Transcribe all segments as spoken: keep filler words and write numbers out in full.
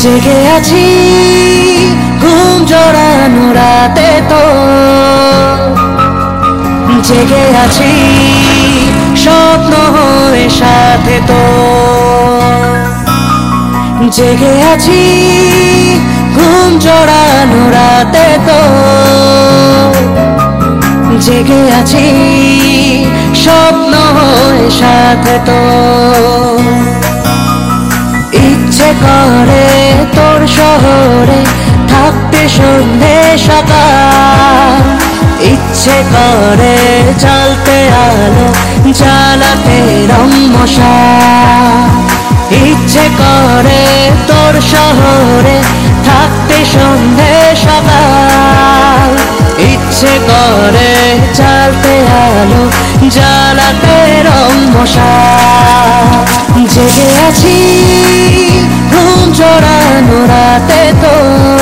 জেগে আছি ঘুম জড়ানো রাতে তো, জেগে আছি স্বপ্ন হয়ে সাথে তো, জেগে আছি ঘুম জড়ানো রাতে তো, জেগে আছি স্বপ্ন হয়ে সাথে তো। ইচ্ছে করে তোর শহরে থাকতে সন্ধে সকাল, ইচ্ছে করে জ্বালতে আলো জ্বালাতে রংমশা, ইচ্ছে করে তোর শহরে থাকতে সন্ধে সকাল, ইচ্ছে করে জ্বালতে আলো জ্বালাতে রংমশা। জেগে আছি ঘুম জড়ানো রাতে তো,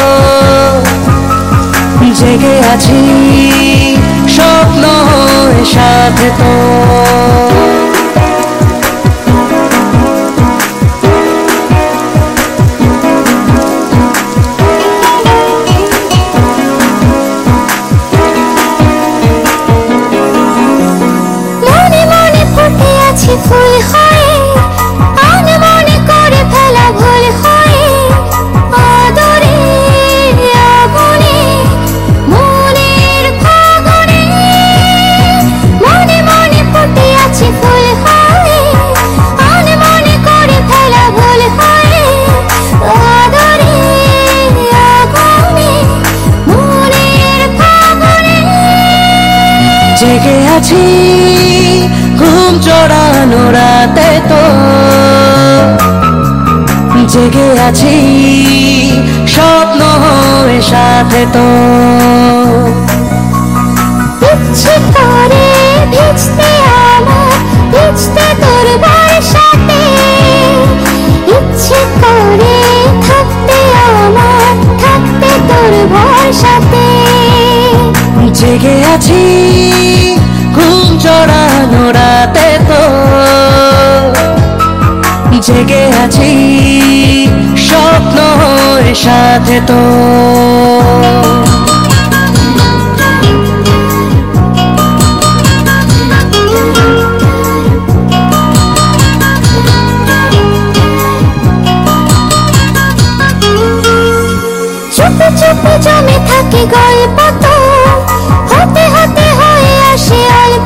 জেগে আছি স্বপ্ন হয়ে সাথে তো। মনে মনে ফুটে আছে ফুল হয়ে, আনমনে করে ফেলা ভুল হয়ে, আদরে আগুনে মনের ফাগুনে। মনে মনে ফুটে আছে ফুল হয়ে, আনমনে করে ফেলা ভুল হয়ে, আদরে আগুনে মনের ফাগুনে। জেগে আছি ঘুম জড়ানো রাতে তো, জেগে আছি স্বপ্ন হয়ে সাথে তো। ইচ্ছে করে ভিজতে আমার ভিজতে তোর বর্ষাতে, ইচ্ছে করে থাকতে আমার থাকতে তোর ভরসাতে। জেগে আছি ঘুম জড়ানো রাতে তো, জেগে আছি স্বপ্ন হয়ে সাথে তো। চুপি চুপি জমে থাকে গল্প তো, হতে হতে হয়ে আসে অল্প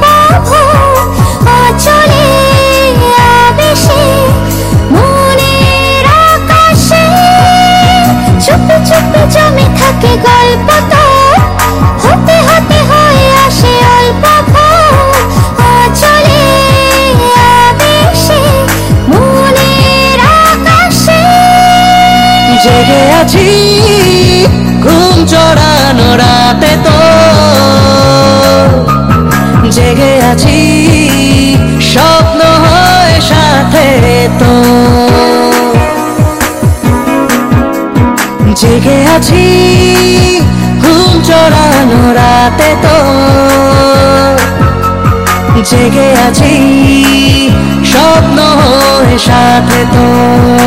আচলে আবেশে মনের আকাশে। চুপি চুপি জমে থাকে গল্প তো, হতে হতে হয়ে আসে অল্প আচলে আবেশে মনের আকাশে। জেগে আছি ঘুম জড়ানো রাতে তো, জেগে আছি স্বপ্ন হয়ে সাথে তো, জেগে আছি ঘুম জড়ানো রাতে তো, জেগে আছি স্বপ্ন হয়ে সাথে তো।